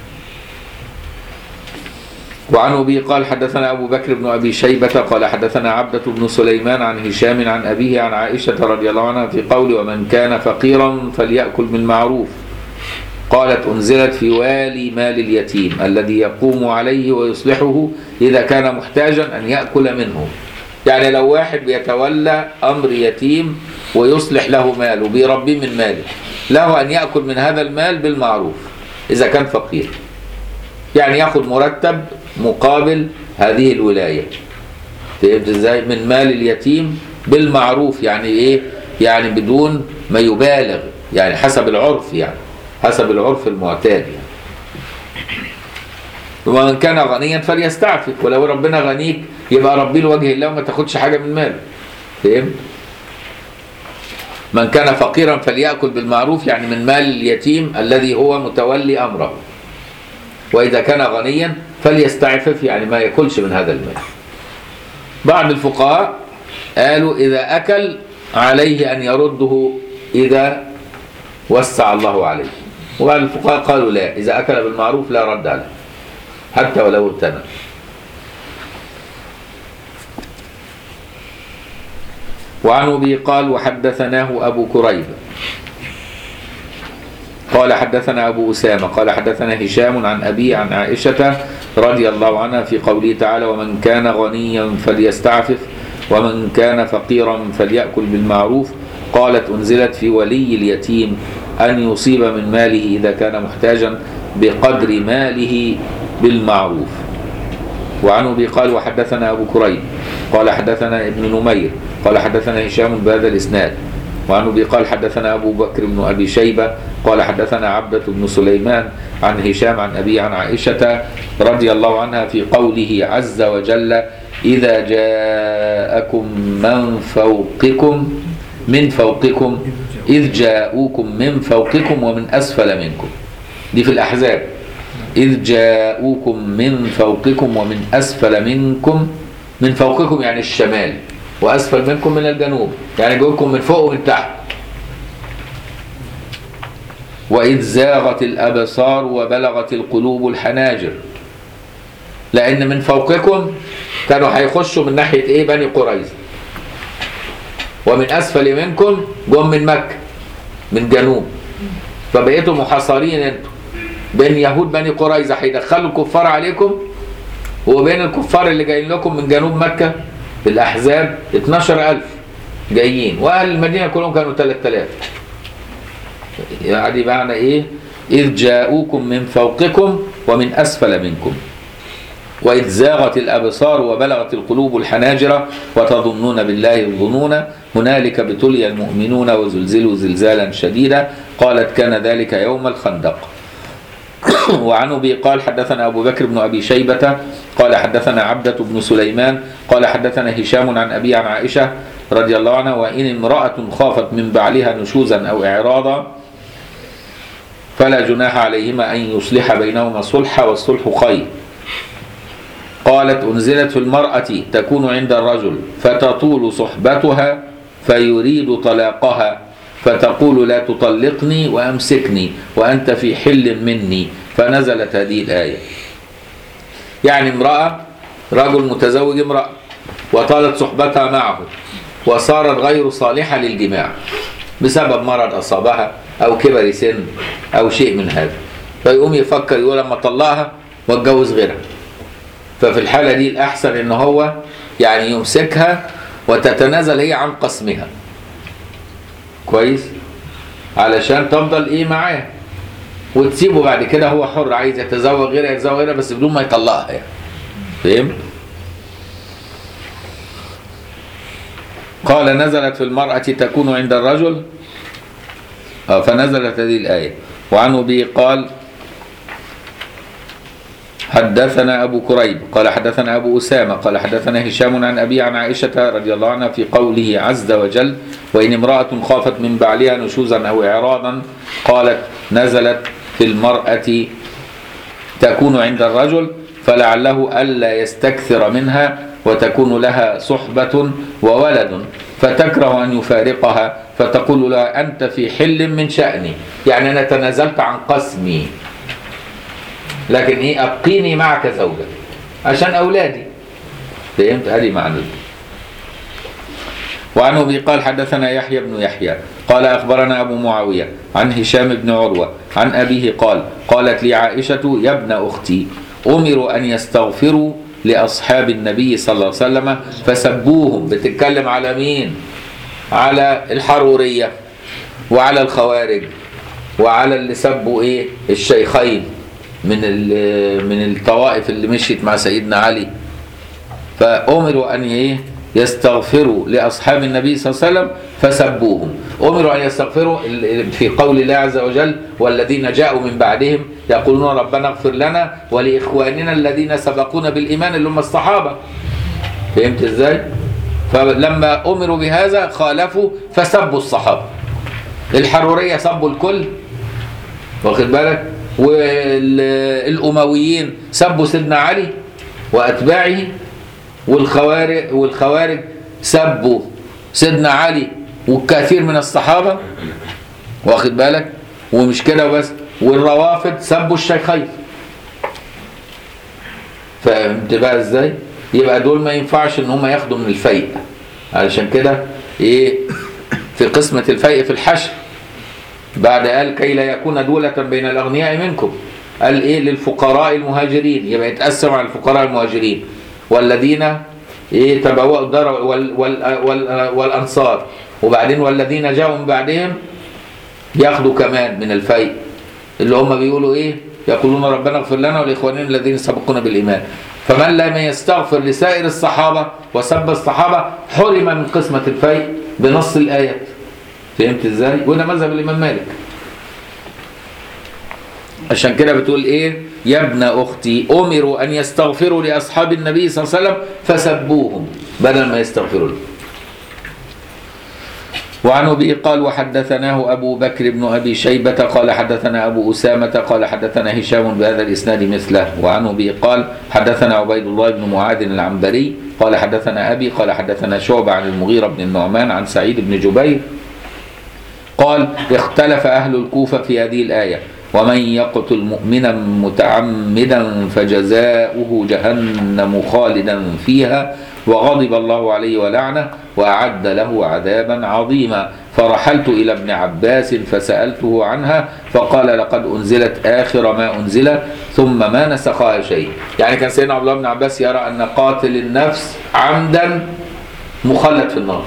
وعن أبي قال حدثنا أبو بكر بن أبي شيبة قال حدثنا عبدة بن سليمان عن هشام عن أبيه عن عائشة رضي الله عنها في قول ومن كان فقيرا فليأكل بالمعروف قالت أنزلت في والي مال اليتيم الذي يقوم عليه ويصلحه إذا كان محتاجا أن يأكل منه. يعني لو واحد بيتولى أمر يتيم ويصلح له ماله وبيربيه من ماله له أن يأكل من هذا المال بالمعروف إذا كان فقير، يعني يأخذ مرتب مقابل هذه الولاية. فهمت ازاي؟ من مال اليتيم بالمعروف يعني ايه؟ يعني بدون ما يبالغ، يعني حسب العرف، يعني حسب العرف المعتاد يعني. ومن كان غنيا فليستعفف، ولو ربنا غنيك يبقى ربي لوجه الله وما تاخدش حاجة من ماله. فهمت؟ من كان فقيرا فليأكل بالمعروف، يعني من مال اليتيم الذي هو متولي أمره. وإذا كان غنيا فليستعفف، يعني ما يأكلش من هذا المال. بعض الفقهاء قالوا إذا أكل عليه أن يرده إذا وسع الله عليه، وبعض الفقهاء قالوا لا، إذا أكل بالمعروف لا رد عليه حتى ولو ابتنى. وعن أبي قال وحدثناه أبو كريب قال حدثنا أبو أسامة قال حدثنا هشام عن أبي عن عائشة رضي الله عنها في قوله تعالى ومن كان غنيا فليستعفف ومن كان فقيرا فليأكل بالمعروف. قالت أنزلت في ولي اليتيم أن يصيب من ماله إذا كان محتاجا بقدر ماله بالمعروف. وعن أبي قال وحدثنا أبو كريب قال حدثنا ابن نمير قال حدثنا هشام بهذا الإسناد. وعن أبي قال حدثنا أبو بكر بن أبي شيبة قال حدثنا عبدة بن سليمان عن هشام عن أبي عن عائشة رضي الله عنها في قوله عز وجل إذا جاءكم من فوقكم إذ جاءوكم من فوقكم ومن أسفل منكم. دي في الأحزاب. إذ جاءوكم من فوقكم ومن أسفل منكم. من فوقكم يعني الشمال، وأسفل منكم من الجنوب، يعني جوكم من فوق ومن تحت. وإذ زاغت الأبصار وبلغت القلوب الحناجر، لأن من فوقكم كانوا هيخشوا من ناحية إيه؟ بني قريظة. ومن أسفل منكم جم من مكة من جنوب، فبقيتوا محاصرين انتوا بين يهود بني قريظة هيدخلوا الكفار عليكم، وبين الكفار اللي جايين لكم من جنوب مكة في الأحزاب 12,000 جايين، وأهل المدينة كلهم كانوا 3000. يعني معنى إيه؟ إذ جاءوكم من فوقكم ومن أسفل منكم وإذ زاغت الأبصار وبلغت القلوب الحناجر وتظنون بالله الظنون هنالك ابتلي المؤمنون وزلزلوا زلزالا شديدا. قالت كان ذلك يوم الخندق. وعن أبي قال حدثنا أبو بكر بن أبي شيبة قال حدثنا عبدة بن سليمان قال حدثنا هشام عن أبي عن عائشة رضي الله عنها وإن امرأة خافت من بعلها نشوزا أو إعراضا فلا جناح عليهما أن يصلح بينهما صلحا والصلح خير. قالت أنزلت في المرأة تكون عند الرجل فتطول صحبتها فيريد طلاقها فتقول لا تطلقني وأمسكني وأنت في حل مني، فنزلت هذه الآية. يعني امرأة، رجل متزوج امرأة وطالت صحبتها معه وصارت غير صالحة للجماع بسبب مرض أصابها أو كبر سن أو شيء من هذا، فيقوم يفكر يقول لما طلقها واتجوز غيرها. ففي الحالة دي الأحسن إن هو يعني يمسكها وتتنازل هي عن قسمها كويس علشان تفضل إيه معاه، وتسيبه بعد كده هو حر، عايز يتزوج غيرها يتزوج غيرها بس بدون ما يطلقها يعني. فهم؟ قال نزلت في المرأة تكون عند الرجل فنزلت هذه الآية. وعن أبي قال حدثنا أبو كريب قال حدثنا أبو أسامة قال حدثنا هشام عن أبي عن عائشة رضي الله عنها في قوله عز وجل وإن امرأة خافت من بعلها نشوزا أو إعراضا قالت نزلت في المرأة تكون عند الرجل فلعله ألا يستكثر منها وتكون لها صحبة وولد فتكره أن يفارقها فتقول لها أنت في حل من شأني، يعني أنا تنازلت عن قسمي لكن إيه أبقيني معك زوجة عشان أولادي. فهمت؟ هذه معنى. وعن أبي قال حدثنا يحيى بن يحيى قال أخبرنا أبو معاوية عن هشام بن عروة عن أبيه قال قالت لي عائشة يا ابن أختي أمروا أن يستغفروا لأصحاب النبي صلى الله عليه وسلم فسبوهم. بتتكلم على مين؟ على الحرورية وعلى الخوارج وعلى اللي سبوا إيه الشيخين من الطوائف اللي مشيت مع سيدنا علي. فأمروا أن إيه يستغفروا لأصحاب النبي صلى الله عليه وسلم فسبوهم. أمروا أن يستغفروا في قول الله عز وجل والذين جاءوا من بعدهم يقولون ربنا اغفر لنا ولإخواننا الذين سبقونا بالإيمان اللي هم الصحابة. فهمت إزاي؟ فلما أمروا بهذا خالفوا فسبوا الصحابة الحرورية سبوا الكل، واخد بالك، والأمويين سبوا سيدنا علي وأتباعه، والخوارج سبوا سيدنا علي والكثير من الصحابة، واخد بالك، ومش كده وبس، والروافض سبوا الشيخين. فهمت بقى ازاي؟ يبقى دول ما ينفعش ان هم ياخدوا من الفيء. علشان كده ايه في قسمة الفيء في الحشر بعد قال كي لا يكون دولة بين الأغنياء منكم، قال ايه للفقراء المهاجرين، يبقى يتقسم على الفقراء المهاجرين والذين ايه تبوأوا الدار والأنصار، وبعدين والذين جاءوا من بعدهم ياخدوا كمان من الفيء، اللي هم بيقولوا ايه يقولون ربنا اغفر لنا ولإخواننا الذين سبقونا بالإيمان. فمن لم يستغفر لسائر الصحابة وسب الصحابة حرم من قسمة الفيء بنص الآيات. فهمت ازاي؟ وده مذهب الإمام مالك. عشان كده بتقول ايه يا ابن أختي أمروا أن يستغفروا لأصحاب النبي صلى الله عليه وسلم فسبوهم بدل ما يستغفروا له. وعن أبي قال وحدثناه أبو بكر بن أبي شيبة قال حدثنا أبو أسامة قال حدثنا هشام بهذا الإسناد مثله. وعن أبي قال حدثنا عبيد الله بن معاذ العنبري قال حدثنا أبي قال حدثنا شعبة عن المغيرة بن النعمان عن سعيد بن جبير قال اختلف أهل الكوفة في هذه الآية ومن يقتل مؤمنا متعمدا فجزاؤه جهنم خالدا فيها وغضب الله عليه ولعنه وأعد له عذابا عظيما. فرحلت إلى ابن عباس فسألته عنها فقال لقد أنزلت آخر ما أنزل ثم ما نسخها شيء. يعني كان سيدنا عبد الله بن عباس يرى أن قاتل النفس عمدا مخلد في النار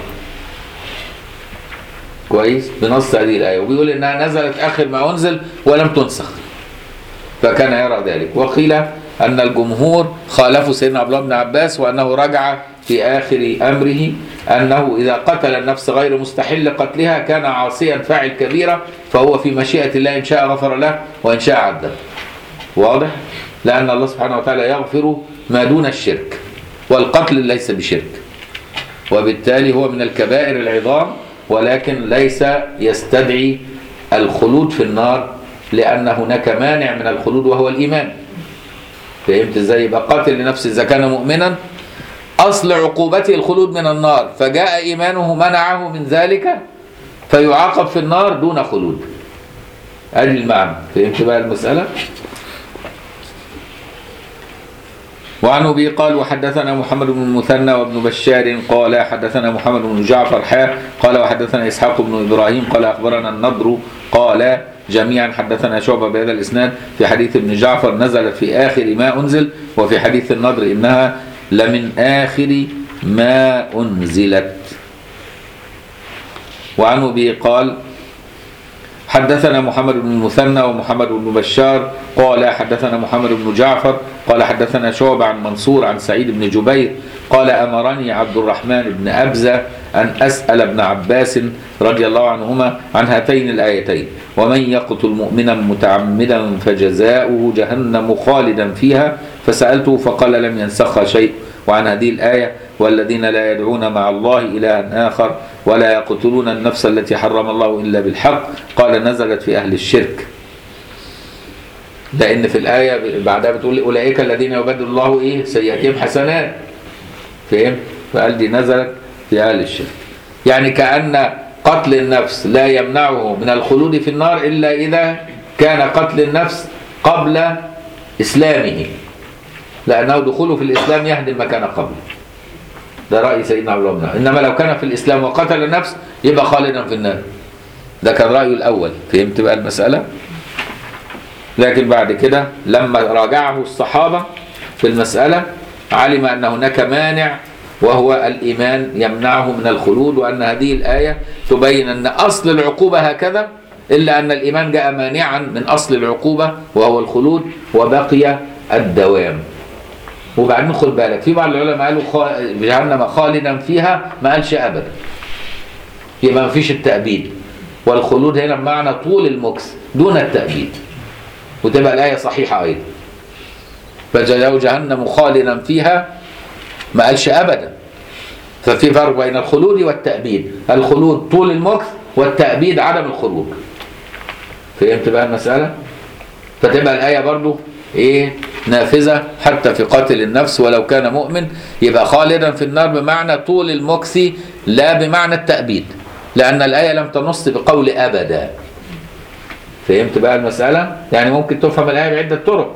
كويس بنص هذه الآية، وبيقول إنها نزلت آخر ما أنزل ولم تنسخ، فكان يرى ذلك. وقيل أن الجمهور خالفوا سيدنا عبد الله بن عباس وأنه رجع في آخر أمره أنه إذا قتل النفس غير مستحل قتلها كان عاصيا فاعل كبيرة فهو في مشيئة الله إن شاء غفر له وإن شاء عذب. واضح؟ لأن الله سبحانه وتعالى يغفر ما دون الشرك والقتل ليس بشرك، وبالتالي هو من الكبائر العظام ولكن ليس يستدعي الخلود في النار لأن هناك مانع من الخلود وهو الإيمان. فهمت ازاي؟ يبقى قاتل لنفسه إذا كان مؤمنا أصل عقوبته الخلود من النار، فجاء إيمانه منعه من ذلك فيعاقب في النار دون خلود. أدي المعنى. فهمت بقى المسألة؟ وعن أبي قال وحدثنا محمد بن المثنى وابن بشار قال حدثنا محمد بن جعفر قال وحدثنا إسحاق بن إبراهيم قال أخبرنا النضر قال جميعا حدثنا شعبة بهذا الإسناد في حديث ابن جعفر نزلت في آخر ما أنزل، وفي حديث النضر إنها لمن آخر ما أنزلت. وعن أبي قال حدثنا محمد بن المثنى ومحمد بن بشار قال حدثنا محمد بن جعفر قال حدثنا شعبة عن منصور عن سعيد بن جبير قال أمرني عبد الرحمن بن أبزة أن أسأل ابن عباس رضي الله عنهما عن هاتين الآيتين ومن يقتل مؤمنا متعمدا فجزاؤه جهنم خالدا فيها، فسألته فقال لم ينسخها شيء. وعن هذه الآية والذين لا يدعون مع الله إلها آخر ولا يقتلون النفس التي حرم الله إلا بالحق قال نزلت في أهل الشرك، لأن في الآية بعدها بتقول أولئك الذين يبدل الله سيئاتهم حسنات. فهم؟ فقال دي نزلت في أهل الشرك، يعني كأن قتل النفس لا يمنعه من الخلود في النار إلا إذا كان قتل النفس قبل إسلامه، لأنه دخوله في الإسلام يهدم ما كان قبله. ده رأي سيدنا عبد الله بن عباس. إنما لو كان في الإسلام وقتل النفس يبقى خالدا في النار. ده كان رأيه الأول. فهمت بقى المسألة؟ لكن بعد كده لما راجعه الصحابة في المسألة علم أن هناك مانع وهو الإيمان يمنعه من الخلود، وأن هذه الآية تبين أن أصل العقوبة هكذا إلا أن الإيمان جاء مانعا من أصل العقوبة وهو الخلود وبقي الدوام. وبعدين خد بالك في بعض العلماء قالوا جهنم خالدا فيها، ما قالش أبدا، يبقى ما فيش التأبيد، والخلود هنا بمعنى طول المكث دون التأبيد، وتبقى الآية صحيحة أيضا. فجزاؤه جهنم خالدا فيها ما قالش أبدا، ففي فرق بين الخلود والتأبيد. الخلود طول المكث والتأبيد عدم الخروج. فهمت بقى المسألة؟ فتبقى الآية برضو إيه نافذة حتى في قاتل النفس ولو كان مؤمن، يبقى خالدا في النار بمعنى طول المكث لا بمعنى التأبيد، لأن الآية لم تنص بقول أبدا. فهمت بقى المسألة؟ يعني ممكن تفهم الآية بعدة طرق.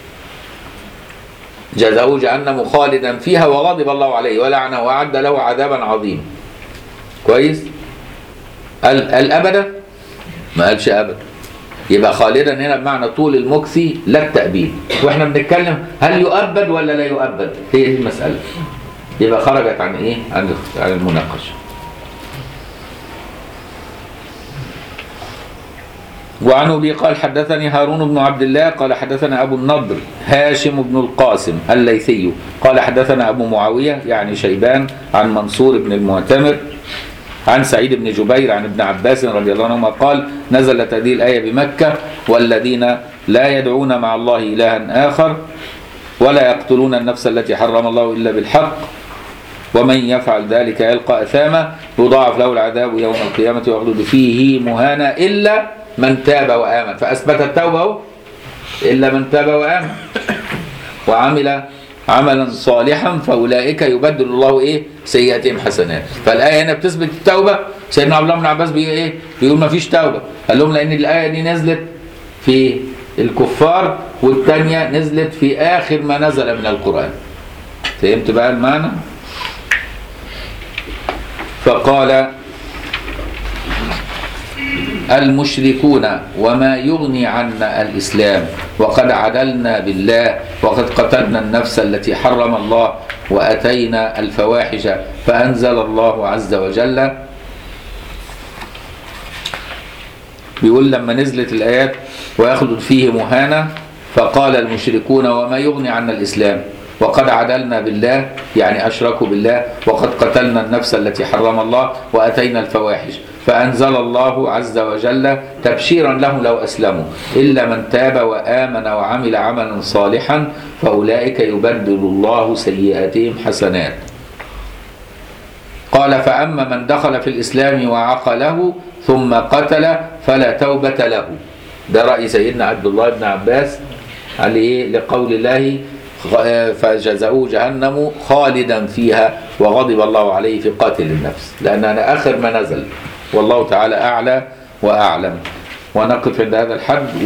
جزاؤه جهنم خالدا فيها وغضب الله عليه ولعنه وأعد له عذابا عظيما. كويس؟ الأبدا ما قالش أبدا، يبقى خالدا هنا بمعنى طول المكث لا التأبيد. واحنا بنتكلم هل يؤبد ولا لا يؤبد، هي دي المسألة. يبقى خرجت عن ايه؟ عن المناقشة. وعن أبي قال حدثني هارون بن عبد الله قال حدثنا أبو النضر هاشم بن القاسم الليثي قال حدثنا أبو معاوية يعني شيبان عن منصور بن المعتمر عن سعيد بن جبير عن ابن عباس رضي الله عنهما قال نزلت هذه الآية بمكة والذين لا يدعون مع الله إلها آخر ولا يقتلون النفس التي حرم الله إلا بالحق ومن يفعل ذلك يلقى أثاما يضاعف له العذاب يوم القيامة ويخلد فيه مهانا إلا من تاب وآمن. فأثبت التوبة إلا من تاب وآمن وعمل عملا صالحا فأولئك يبدل الله إيه سيئاتهم حسنات. فالآية هنا بتثبت التوبة. سيدنا عبد الله بن عباس بيقول ما فيش توبة، قال لهم لأن الآية دي نزلت في الكفار والثانية نزلت في آخر ما نزل من القرآن. فهمت بقى المعنى؟ فقال المشركون وما يغني عنا الإسلام وقد عدلنا بالله وقد قتلنا النفس التي حرم الله وأتينا الفواحش فأنزل الله عز وجل. بيقول لما نزلت الآيات ويخلد فيه مهانة فقال المشركون وما يغني عنا الإسلام وقد عدلنا بالله يعني أشركوا بالله وقد قتلنا النفس التي حرم الله وأتينا الفواحش فأنزل الله عز وجل تبشيرا لهم لو أسلموا إلا من تاب وآمن وعمل عملا صالحا فأولئك يبدل الله سيئاتهم حسنات. قال فأما من دخل في الإسلام وعقله ثم قتل فلا توبة له. ده رأي سيدنا عبد الله بن عباس عليه لقول الله فجزاؤه جهنم خالدا فيها وغضب الله عليه في قاتل النفس، لأن أنا آخر ما نزل. والله تعالى أعلى وأعلم. ونقف عند هذا الحد.